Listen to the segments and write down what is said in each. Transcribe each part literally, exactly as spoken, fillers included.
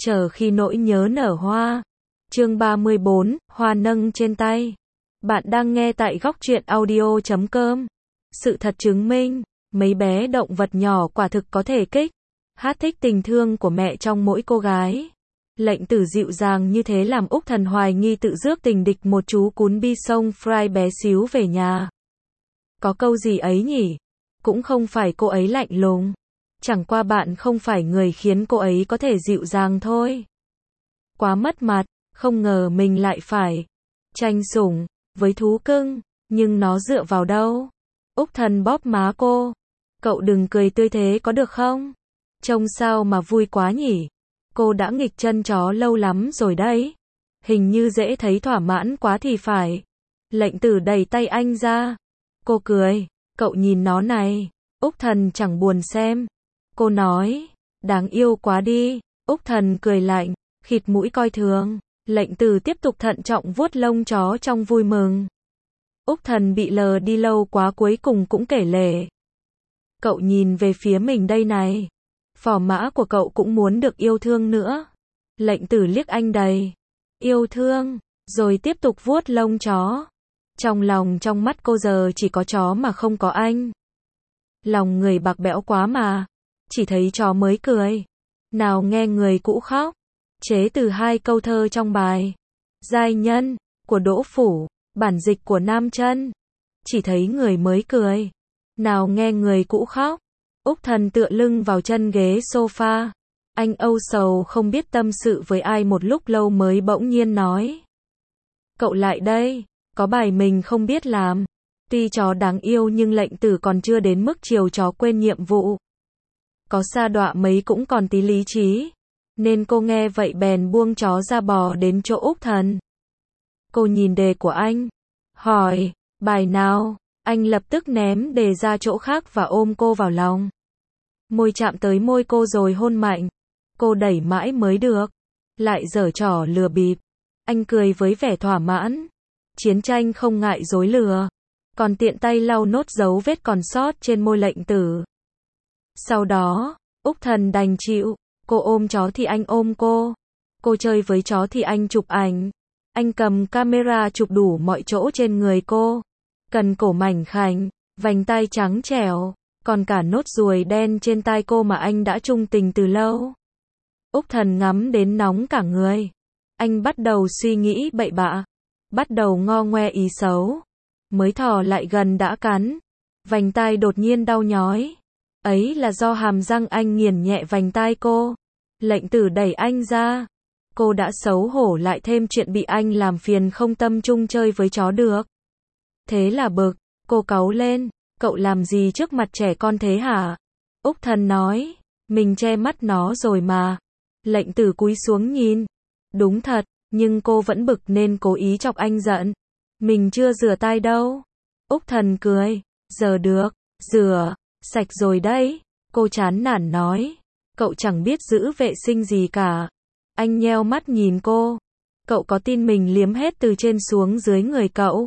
Chờ khi nỗi nhớ nở hoa. Chương ba mươi bốn, hoa nâng trên tay. Bạn đang nghe tại góc truyện audio chấm com. Sự thật chứng minh, mấy bé động vật nhỏ quả thực có thể kích hát thích tình thương của mẹ trong mỗi cô gái. Lệnh Tử dịu dàng như thế làm Úc Thần hoài nghi tự rước tình địch một chú cún bi sông Fry bé xíu về nhà. Có câu gì ấy nhỉ? Cũng không phải cô ấy lạnh lùng. Chẳng qua bạn không phải người khiến cô ấy có thể dịu dàng thôi. Quá mất mặt, không ngờ mình lại phải tranh sủng với thú cưng, nhưng nó dựa vào đâu? Úc Thần bóp má cô. Cậu đừng cười tươi thế có được không? Trông sao mà vui quá nhỉ? Cô đã nghịch chân chó lâu lắm rồi đấy. Hình như dễ thấy thỏa mãn quá thì phải. Lệnh Tử đẩy tay anh ra. Cô cười. Cậu nhìn nó này. Úc Thần chẳng buồn xem. Cô nói. Đáng yêu quá đi. Úc Thần cười lạnh. Khịt mũi coi thường. Lệnh Tử tiếp tục thận trọng vuốt lông chó trong vui mừng. Úc Thần bị lờ đi lâu quá cuối cùng cũng kể lể. Cậu nhìn về phía mình đây này. Phò mã của cậu cũng muốn được yêu thương nữa. Lệnh Tử liếc anh đầy yêu thương, rồi tiếp tục vuốt lông chó. Trong lòng trong mắt cô giờ chỉ có chó mà không có anh. Lòng người bạc bẽo quá mà. Chỉ thấy chó mới cười. Nào nghe người cũ khóc. Chế từ hai câu thơ trong bài Giai Nhân của Đỗ Phủ, bản dịch của Nam Chân. Chỉ thấy người mới cười. Nào nghe người cũ khóc. Úc Thần tựa lưng vào chân ghế sofa. Anh âu sầu không biết tâm sự với ai một lúc lâu mới bỗng nhiên nói. Cậu lại đây, có bài mình không biết làm. Tuy chó đáng yêu nhưng Lệnh Tử còn chưa đến mức chiều chó quên nhiệm vụ. Có sa đọa mấy cũng còn tí lý trí. Nên cô nghe vậy bèn buông chó ra bò đến chỗ Úc Thần. Cô nhìn đề của anh. Hỏi, bài nào? Anh lập tức ném đề ra chỗ khác và ôm cô vào lòng. Môi chạm tới môi cô rồi hôn mạnh. Cô đẩy mãi mới được. Lại giở trò lừa bịp. Anh cười với vẻ thỏa mãn. Chiến tranh không ngại dối lừa. Còn tiện tay lau nốt dấu vết còn sót trên môi Lệnh Tử. Sau đó, Úc Thần đành chịu. Cô ôm chó thì anh ôm cô. Cô chơi với chó thì anh chụp ảnh. Anh cầm camera chụp đủ mọi chỗ trên người cô. Cần cổ mảnh khảnh, vành tai trắng trẻo, còn cả nốt ruồi đen trên tai cô mà anh đã trung tình từ lâu. Úc Thần ngắm đến nóng cả người. Anh bắt đầu suy nghĩ bậy bạ. Bắt đầu ngo ngoe ý xấu. Mới thò lại gần đã cắn. Vành tai đột nhiên đau nhói. Ấy là do hàm răng anh nghiền nhẹ vành tai cô. Lệnh Tử đẩy anh ra. Cô đã xấu hổ lại thêm chuyện bị anh làm phiền không tâm chung chơi với chó được. Thế là bực, cô cáu lên. Cậu làm gì trước mặt trẻ con thế hả? Úc Thần nói. Mình che mắt nó rồi mà. Lệnh Tử cúi xuống nhìn. Đúng thật, nhưng cô vẫn bực nên cố ý chọc anh giận. Mình chưa rửa tay đâu. Úc Thần cười. Giờ được, rửa, sạch rồi đấy. Cô chán nản nói. Cậu chẳng biết giữ vệ sinh gì cả. Anh nheo mắt nhìn cô. Cậu có tin mình liếm hết từ trên xuống dưới người cậu?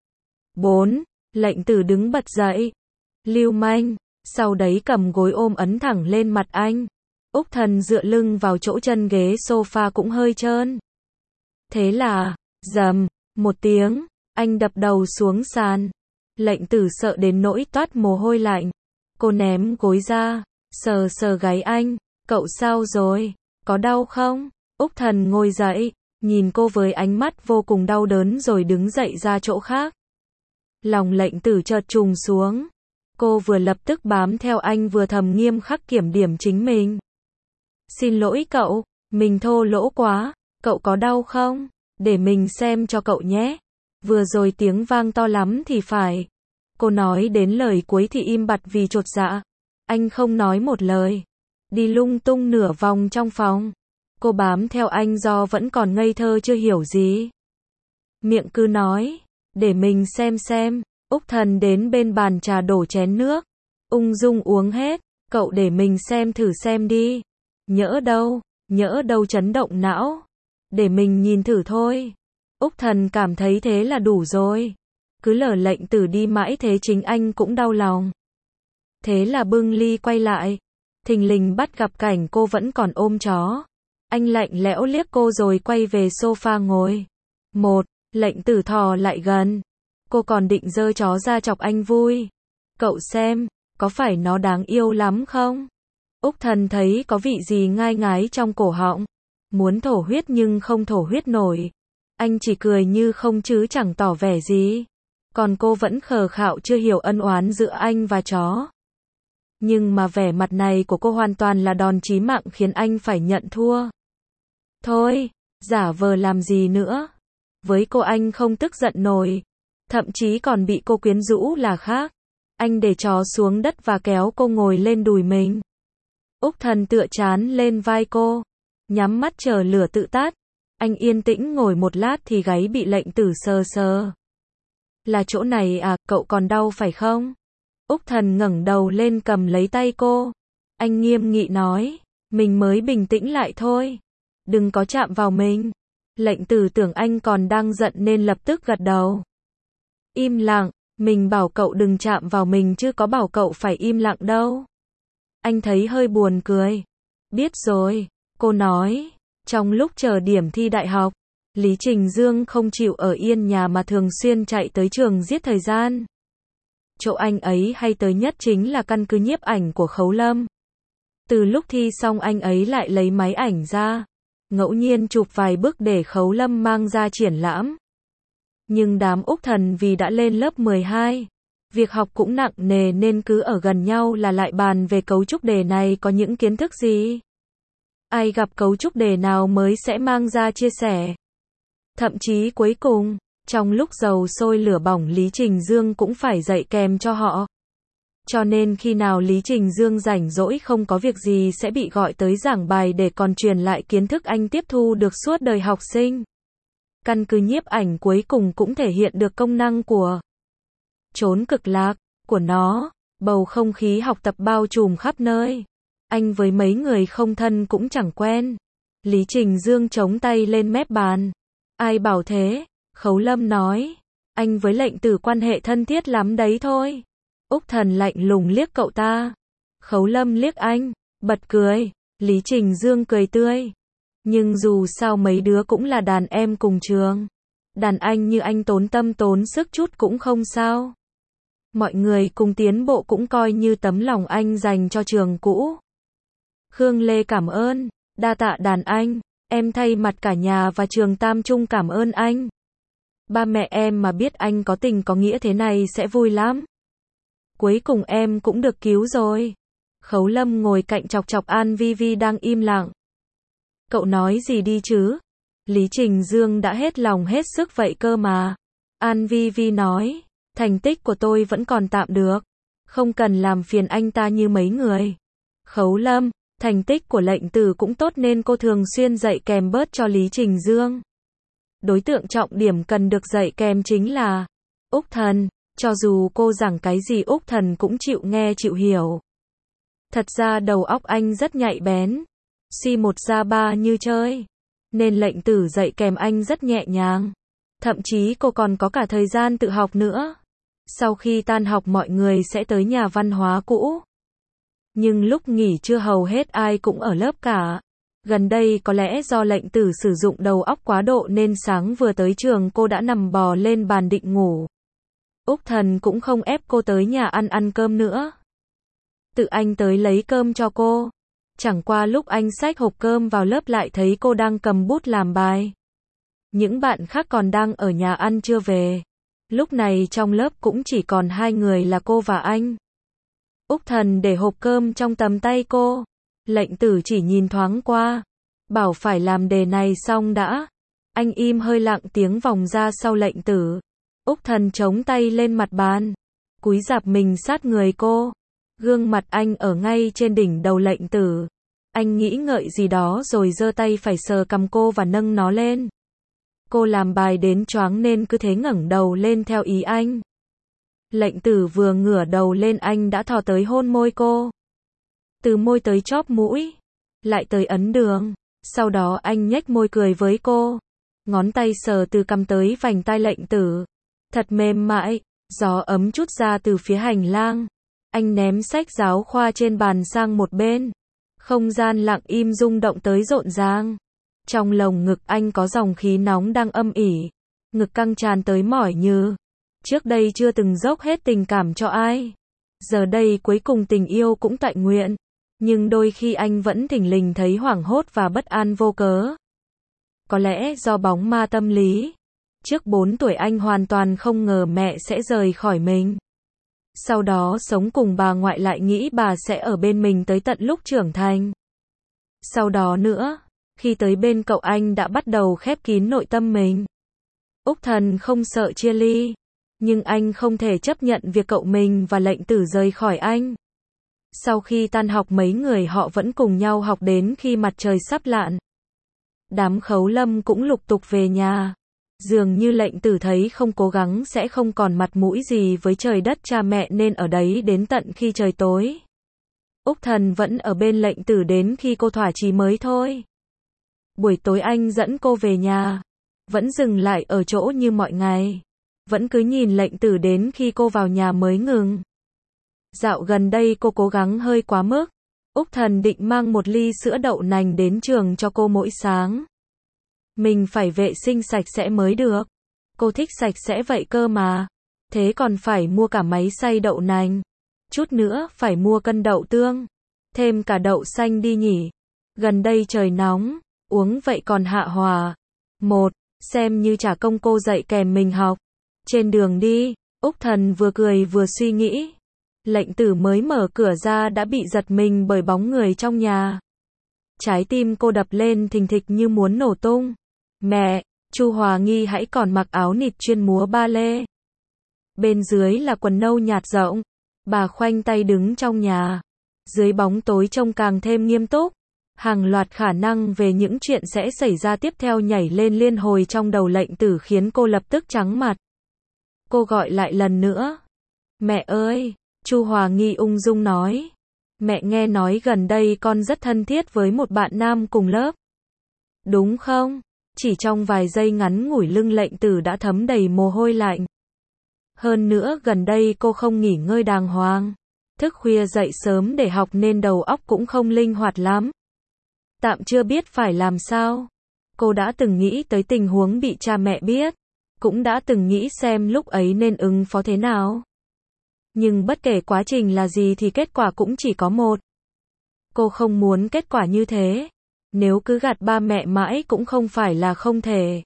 bốn. Lệnh Tử đứng bật dậy. Lưu manh. Sau đấy cầm gối ôm ấn thẳng lên mặt anh. Úc Thần dựa lưng vào chỗ chân ghế sofa cũng hơi trơn. Thế là, rầm, một tiếng, anh đập đầu xuống sàn. Lệnh Tử sợ đến nỗi toát mồ hôi lạnh. Cô ném gối ra, sờ sờ gáy anh. Cậu sao rồi? Có đau không? Úc Thần ngồi dậy, nhìn cô với ánh mắt vô cùng đau đớn rồi đứng dậy ra chỗ khác. Lòng Lệnh Tử chợt trùng xuống. Cô vừa lập tức bám theo anh vừa thầm nghiêm khắc kiểm điểm chính mình. Xin lỗi cậu, mình thô lỗ quá. Cậu có đau không? Để mình xem cho cậu nhé. Vừa rồi tiếng vang to lắm thì phải. Cô nói đến lời cuối thì im bặt vì chột dạ. Anh không nói một lời. Đi lung tung nửa vòng trong phòng. Cô bám theo anh do vẫn còn ngây thơ chưa hiểu gì. Miệng cứ nói. Để mình xem xem. Úc Thần đến bên bàn trà đổ chén nước. Ung dung uống hết. Cậu để mình xem thử xem đi. Nhỡ đâu, nhỡ đâu chấn động não. Để mình nhìn thử thôi. Úc Thần cảm thấy thế là đủ rồi. Cứ lờ Lệnh Tử đi mãi thế chính anh cũng đau lòng. Thế là bưng ly quay lại. Thình lình bắt gặp cảnh cô vẫn còn ôm chó. Anh lạnh lẽo liếc cô rồi quay về sofa ngồi. Một, Lệnh Tử thò lại gần. Cô còn định giơ chó ra chọc anh vui. Cậu xem, có phải nó đáng yêu lắm không? Úc Thần thấy có vị gì ngai ngái trong cổ họng. Muốn thổ huyết nhưng không thổ huyết nổi. Anh chỉ cười như không chứ chẳng tỏ vẻ gì. Còn cô vẫn khờ khạo chưa hiểu ân oán giữa anh và chó. Nhưng mà vẻ mặt này của cô hoàn toàn là đòn chí mạng khiến anh phải nhận thua. Thôi, giả vờ làm gì nữa. Với cô anh không tức giận nổi. Thậm chí còn bị cô quyến rũ là khác. Anh để chó xuống đất và kéo cô ngồi lên đùi mình. Úc Thần tựa chán lên vai cô. Nhắm mắt chờ lửa tự tắt. Anh yên tĩnh ngồi một lát thì gáy bị Lệnh Tử sờ sờ. Là chỗ này à, cậu còn đau phải không? Úc Thần ngẩng đầu lên cầm lấy tay cô. Anh nghiêm nghị nói. Mình mới bình tĩnh lại thôi. Đừng có chạm vào mình. Lệnh Tử tưởng anh còn đang giận nên lập tức gật đầu. Im lặng, mình bảo cậu đừng chạm vào mình chứ có bảo cậu phải im lặng đâu. Anh thấy hơi buồn cười. Biết rồi, cô nói. Trong lúc chờ điểm thi đại học, Lý Trình Dương không chịu ở yên nhà mà thường xuyên chạy tới trường giết thời gian. Chỗ anh ấy hay tới nhất chính là căn cứ nhiếp ảnh của Khấu Lâm. Từ lúc thi xong anh ấy lại lấy máy ảnh ra, ngẫu nhiên chụp vài bức để Khấu Lâm mang ra triển lãm. Nhưng đám Úc Thần vì đã lên lớp mười hai, việc học cũng nặng nề nên cứ ở gần nhau là lại bàn về cấu trúc đề này có những kiến thức gì. Ai gặp cấu trúc đề nào mới sẽ mang ra chia sẻ. Thậm chí cuối cùng, trong lúc dầu sôi lửa bỏng Lý Trình Dương cũng phải dạy kèm cho họ. Cho nên khi nào Lý Trình Dương rảnh rỗi không có việc gì sẽ bị gọi tới giảng bài để còn truyền lại kiến thức anh tiếp thu được suốt đời học sinh. Căn cứ nhiếp ảnh cuối cùng cũng thể hiện được công năng của chốn cực lạc của nó, bầu không khí học tập bao trùm khắp nơi. Anh với mấy người không thân cũng chẳng quen. Lý Trình Dương chống tay lên mép bàn. Ai bảo thế? Khấu Lâm nói. Anh với Lệnh Tử quan hệ thân thiết lắm đấy thôi. Úc Thần lạnh lùng liếc cậu ta. Khấu Lâm liếc anh, bật cười. Lý Trình Dương cười tươi. Nhưng dù sao mấy đứa cũng là đàn em cùng trường. Đàn anh như anh tốn tâm tốn sức chút cũng không sao. Mọi người cùng tiến bộ cũng coi như tấm lòng anh dành cho trường cũ. Khương Lê cảm ơn. Đa tạ đàn anh. Em thay mặt cả nhà và trường Tam Trung cảm ơn anh. Ba mẹ em mà biết anh có tình có nghĩa thế này sẽ vui lắm. Cuối cùng em cũng được cứu rồi. Khấu Lâm ngồi cạnh chọc chọc An Vi Vi đang im lặng. Cậu nói gì đi chứ? Lý Trình Dương đã hết lòng hết sức vậy cơ mà. An Vi Vi nói. Thành tích của tôi vẫn còn tạm được. Không cần làm phiền anh ta như mấy người. Khấu Lâm. Thành tích của Lệnh Tử cũng tốt nên cô thường xuyên dạy kèm bớt cho Lý Trình Dương. Đối tượng trọng điểm cần được dạy kèm chính là Úc Thần. Cho dù cô giảng cái gì Úc Thần cũng chịu nghe chịu hiểu. Thật ra đầu óc anh rất nhạy bén. Suy một ra ba như chơi. Nên Lệnh Tử dạy kèm anh rất nhẹ nhàng. Thậm chí cô còn có cả thời gian tự học nữa. Sau khi tan học mọi người sẽ tới nhà văn hóa cũ. Nhưng lúc nghỉ trưa hầu hết ai cũng ở lớp cả. Gần đây có lẽ do Lệnh Tử sử dụng đầu óc quá độ nên sáng vừa tới trường cô đã nằm bò lên bàn định ngủ. Úc Thần cũng không ép cô tới nhà ăn ăn cơm nữa. Tự anh tới lấy cơm cho cô. Chẳng qua lúc anh xách hộp cơm vào lớp lại thấy cô đang cầm bút làm bài. Những bạn khác còn đang ở nhà ăn chưa về. Lúc này trong lớp cũng chỉ còn hai người là cô và anh. Úc Thần để hộp cơm trong tầm tay cô. Lệnh Tử chỉ nhìn thoáng qua. Bảo phải làm đề này xong đã. Anh im hơi lặng tiếng vòng ra sau Lệnh Tử. Úc Thần chống tay lên mặt bàn. Cúi rạp mình sát người cô. Gương mặt anh ở ngay trên đỉnh đầu Lệnh Tử. Anh nghĩ ngợi gì đó rồi giơ tay phải sờ cằm cô và nâng nó lên. Cô làm bài đến choáng nên cứ thế ngẩng đầu lên theo ý anh. Lệnh Tử vừa ngửa đầu lên anh đã thò tới hôn môi cô. Từ môi tới chóp mũi. Lại tới ấn đường. Sau đó anh nhếch môi cười với cô. Ngón tay sờ từ cằm tới vành tai Lệnh Tử. Thật mềm mại. Gió ấm chút ra từ phía hành lang. Anh ném sách giáo khoa trên bàn sang một bên. Không gian lặng im rung động tới rộn ràng. Trong lồng ngực anh có dòng khí nóng đang âm ỉ. Ngực căng tràn tới mỏi như. Trước đây chưa từng dốc hết tình cảm cho ai. Giờ đây cuối cùng tình yêu cũng tọa nguyện. Nhưng đôi khi anh vẫn thình lình thấy hoảng hốt và bất an vô cớ. Có lẽ do bóng ma tâm lý. Trước bốn tuổi anh hoàn toàn không ngờ mẹ sẽ rời khỏi mình. Sau đó sống cùng bà ngoại lại nghĩ bà sẽ ở bên mình tới tận lúc trưởng thành. Sau đó nữa, khi tới bên cậu anh đã bắt đầu khép kín nội tâm mình. Úc Thần không sợ chia ly. Nhưng anh không thể chấp nhận việc cậu mình và Lệnh Tử rời khỏi anh. Sau khi tan học mấy người họ vẫn cùng nhau học đến khi mặt trời sắp lặn. Đám Khấu Lâm cũng lục tục về nhà. Dường như Lệnh Tử thấy không cố gắng sẽ không còn mặt mũi gì với trời đất cha mẹ nên ở đấy đến tận khi trời tối. Úc Thần vẫn ở bên Lệnh Tử đến khi cô thỏa chí mới thôi. Buổi tối anh dẫn cô về nhà. Vẫn dừng lại ở chỗ như mọi ngày. Vẫn cứ nhìn Lệnh Tử đến khi cô vào nhà mới ngừng. Dạo gần đây cô cố gắng hơi quá mức. Úc Thần định mang một ly sữa đậu nành đến trường cho cô mỗi sáng. Mình phải vệ sinh sạch sẽ mới được. Cô thích sạch sẽ vậy cơ mà. Thế còn phải mua cả máy xay đậu nành. Chút nữa phải mua cân đậu tương. Thêm cả đậu xanh đi nhỉ. Gần đây trời nóng. Uống vậy còn hạ hòa. Một, xem như trả công cô dạy kèm mình học. Trên đường đi, Úc Thần vừa cười vừa suy nghĩ. Lệnh Tử mới mở cửa ra đã bị giật mình bởi bóng người trong nhà. Trái tim cô đập lên thình thịch như muốn nổ tung. Mẹ, Chu Hòa Nghi hãy còn mặc áo nịt chuyên múa ba lê. Bên dưới là quần nâu nhạt rộng. Bà khoanh tay đứng trong nhà. Dưới bóng tối trông càng thêm nghiêm túc. Hàng loạt khả năng về những chuyện sẽ xảy ra tiếp theo nhảy lên liên hồi trong đầu Lệnh Tử khiến cô lập tức trắng mặt. Cô gọi lại lần nữa. Mẹ ơi, Chu Hòa Nghi ung dung nói. Mẹ nghe nói gần đây con rất thân thiết với một bạn nam cùng lớp. Đúng không? Chỉ trong vài giây ngắn ngủi lưng Lệnh Tử đã thấm đầy mồ hôi lạnh. Hơn nữa gần đây cô không nghỉ ngơi đàng hoàng. Thức khuya dậy sớm để học nên đầu óc cũng không linh hoạt lắm. Tạm chưa biết phải làm sao. Cô đã từng nghĩ tới tình huống bị cha mẹ biết. Cũng đã từng nghĩ xem lúc ấy nên ứng phó thế nào. Nhưng bất kể quá trình là gì thì kết quả cũng chỉ có một. Cô không muốn kết quả như thế. Nếu cứ gạt ba mẹ mãi cũng không phải là không thể.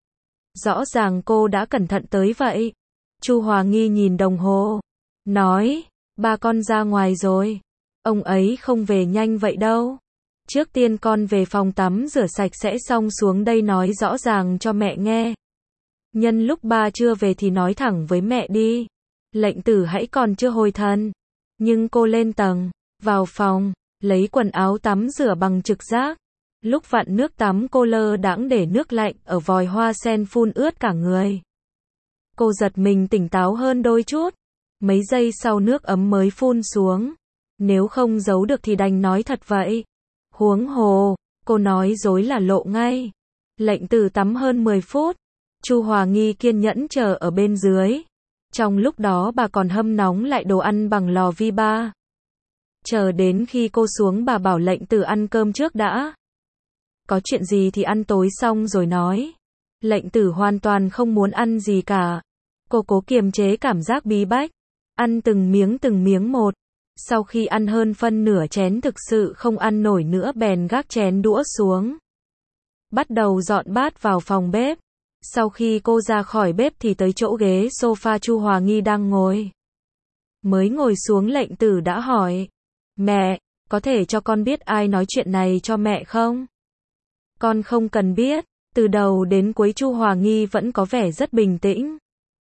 Rõ ràng cô đã cẩn thận tới vậy. Chu Hòa Nghi nhìn đồng hồ. Nói, ba con ra ngoài rồi. Ông ấy không về nhanh vậy đâu. Trước tiên con về phòng tắm rửa sạch sẽ xong xuống đây nói rõ ràng cho mẹ nghe. Nhân lúc ba chưa về thì nói thẳng với mẹ đi. Lệnh Tử hãy còn chưa hồi thần. Nhưng cô lên tầng, vào phòng, lấy quần áo tắm rửa bằng trực giác. Lúc vặn nước tắm cô lơ đãng để nước lạnh ở vòi hoa sen phun ướt cả người. Cô giật mình tỉnh táo hơn đôi chút. Mấy giây sau nước ấm mới phun xuống. Nếu không giấu được thì đành nói thật vậy. Huống hồ, cô nói dối là lộ ngay. Lệnh Tử tắm hơn mười phút. Chu Hòa Nghi kiên nhẫn chờ ở bên dưới. Trong lúc đó bà còn hâm nóng lại đồ ăn bằng lò vi ba. Chờ đến khi cô xuống bà bảo Lệnh Tử ăn cơm trước đã. Có chuyện gì thì ăn tối xong rồi nói. Lệnh Tử hoàn toàn không muốn ăn gì cả. Cô cố kiềm chế cảm giác bí bách. Ăn từng miếng từng miếng một. Sau khi ăn hơn phân nửa chén thực sự không ăn nổi nữa bèn gác chén đũa xuống. Bắt đầu dọn bát vào phòng bếp. Sau khi cô ra khỏi bếp thì tới chỗ ghế sofa Chu Hòa Nghi đang ngồi. Mới ngồi xuống Lệnh Tử đã hỏi. Mẹ, có thể cho con biết ai nói chuyện này cho mẹ không? Con không cần biết. Từ đầu đến cuối Chu Hòa Nghi vẫn có vẻ rất bình tĩnh.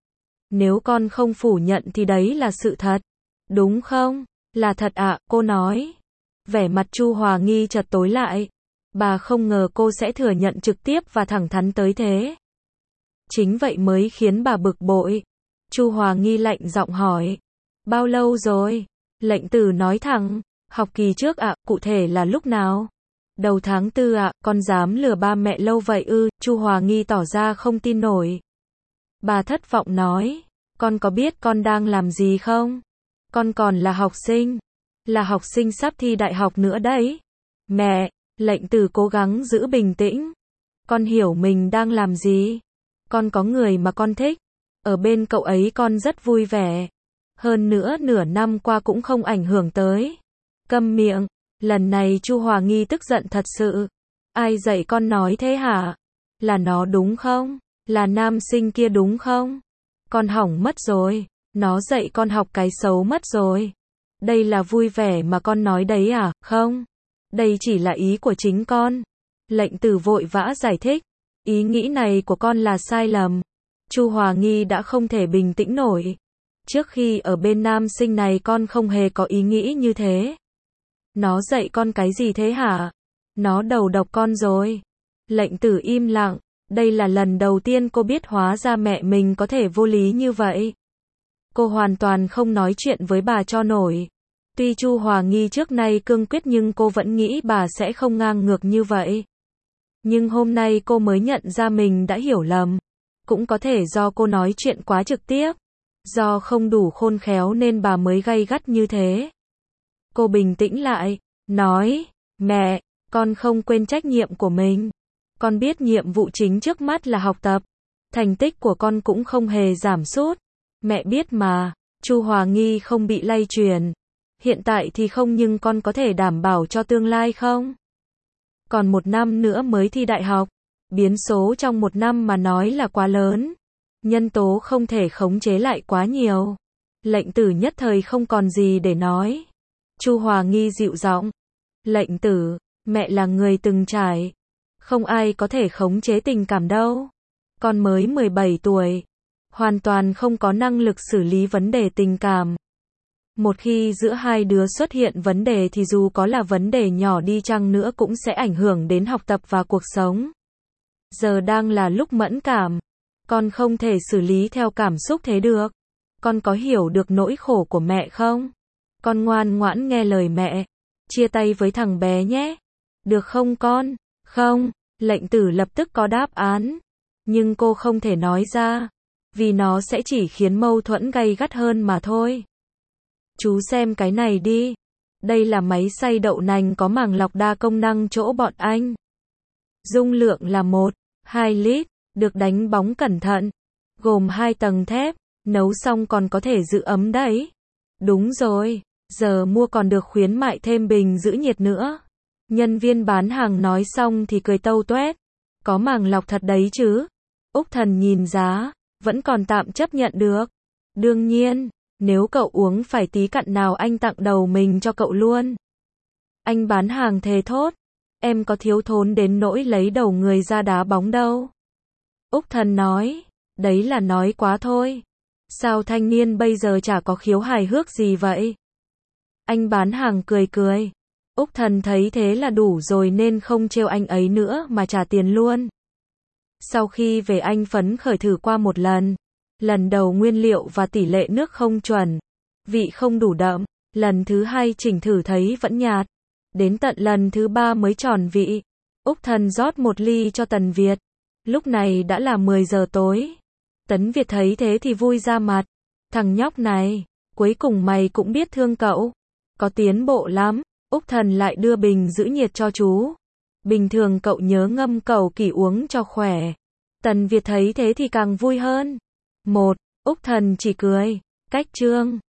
Nếu con không phủ nhận thì đấy là sự thật. Đúng không? Là thật ạ, cô nói. Vẻ mặt Chu Hòa Nghi chợt tối lại. Bà không ngờ cô sẽ thừa nhận trực tiếp và thẳng thắn tới thế. Chính vậy mới khiến bà bực bội. Chu Hòa Nghi lạnh giọng hỏi. Bao lâu rồi? Lệnh Tử nói thẳng. Học kỳ trước ạ, cụ thể là lúc nào? Đầu tháng tư ạ, con dám lừa ba mẹ lâu vậy ư? Chu Hòa Nghi tỏ ra không tin nổi. Bà thất vọng nói. Con có biết con đang làm gì không? Con còn là học sinh. Là học sinh sắp thi đại học nữa đấy. Mẹ, Lệnh Tử cố gắng giữ bình tĩnh. Con hiểu mình đang làm gì. Con có người mà con thích. Ở bên cậu ấy con rất vui vẻ. Hơn nữa nửa năm qua cũng không ảnh hưởng tới. Câm miệng. Lần này Chu Hòa Nghi tức giận thật sự. Ai dạy con nói thế hả? Là nó đúng không? Là nam sinh kia đúng không? Con hỏng mất rồi. Nó dạy con học cái xấu mất rồi. Đây là vui vẻ mà con nói đấy à? Không. Đây chỉ là ý của chính con. Lệnh Tử vội vã giải thích. Ý nghĩ này của con là sai lầm. Chu Hòa Nghi đã không thể bình tĩnh nổi. Trước khi ở bên nam sinh này con không hề có ý nghĩ như thế. Nó dạy con cái gì thế hả? Nó đầu độc con rồi. Lệnh Tử im lặng. Đây là lần đầu tiên cô biết hóa ra mẹ mình có thể vô lý như vậy. Cô hoàn toàn không nói chuyện với bà cho nổi. Tuy Chu Hòa Nghi trước nay cương quyết nhưng cô vẫn nghĩ bà sẽ không ngang ngược như vậy. Nhưng hôm nay cô mới nhận ra mình đã hiểu lầm. Cũng có thể do cô nói chuyện quá trực tiếp. Do không đủ khôn khéo nên bà mới gay gắt như thế. Cô bình tĩnh lại, nói, mẹ, con không quên trách nhiệm của mình. Con biết nhiệm vụ chính trước mắt là học tập. Thành tích của con cũng không hề giảm sút. Mẹ biết mà, Chu Hòa Nghi không bị lay truyền. Hiện tại thì không nhưng con có thể đảm bảo cho tương lai không? Còn một năm nữa mới thi đại học. Biến số trong một năm mà nói là quá lớn. Nhân tố không thể khống chế lại quá nhiều. Lệnh Tử nhất thời không còn gì để nói. Chu Hòa Nghi dịu giọng. Lệnh Tử, mẹ là người từng trải. Không ai có thể khống chế tình cảm đâu. Con mới mười bảy tuổi. Hoàn toàn không có năng lực xử lý vấn đề tình cảm. Một khi giữa hai đứa xuất hiện vấn đề thì dù có là vấn đề nhỏ đi chăng nữa cũng sẽ ảnh hưởng đến học tập và cuộc sống. Giờ đang là lúc mẫn cảm. Con không thể xử lý theo cảm xúc thế được. Con có hiểu được nỗi khổ của mẹ không? Con ngoan ngoãn nghe lời mẹ. Chia tay với thằng bé nhé. Được không con? Không. Lệnh Tử lập tức có đáp án. Nhưng cô không thể nói ra. Vì nó sẽ chỉ khiến mâu thuẫn gay gắt hơn mà thôi. Chú xem cái này đi. Đây là máy xay đậu nành có màng lọc đa công năng chỗ bọn anh. Dung lượng là một phẩy hai lít, được đánh bóng cẩn thận. Gồm hai tầng thép, nấu xong còn có thể giữ ấm đấy. Đúng rồi, giờ mua còn được khuyến mại thêm bình giữ nhiệt nữa. Nhân viên bán hàng nói xong thì cười tâu tuét. Có màng lọc thật đấy chứ. Úc Thần nhìn giá, vẫn còn tạm chấp nhận được. Đương nhiên, nếu cậu uống phải tí cặn nào anh tặng đầu mình cho cậu luôn. Anh bán hàng thề thốt. Em có thiếu thốn đến nỗi lấy đầu người ra đá bóng đâu. Úc Thần nói, đấy là nói quá thôi. Sao thanh niên bây giờ chả có khiếu hài hước gì vậy? Anh bán hàng cười cười. Úc Thần thấy thế là đủ rồi nên không trêu anh ấy nữa mà trả tiền luôn. Sau khi về anh phấn khởi thử qua một lần. Lần đầu nguyên liệu và tỷ lệ nước không chuẩn. Vị không đủ đậm. Lần thứ hai chỉnh thử thấy vẫn nhạt. Đến tận lần thứ ba mới tròn vị. Úc Thần rót một ly cho Tần Việt. Lúc này đã là mười giờ tối. Tấn Việt thấy thế thì vui ra mặt. Thằng nhóc này, cuối cùng mày cũng biết thương cậu. Có tiến bộ lắm. Úc Thần lại đưa bình giữ nhiệt cho chú. Bình thường cậu nhớ ngâm cầu kỳ uống cho khỏe. Tần Việt thấy thế thì càng vui hơn. Một, Úc Thần chỉ cười. Cách chương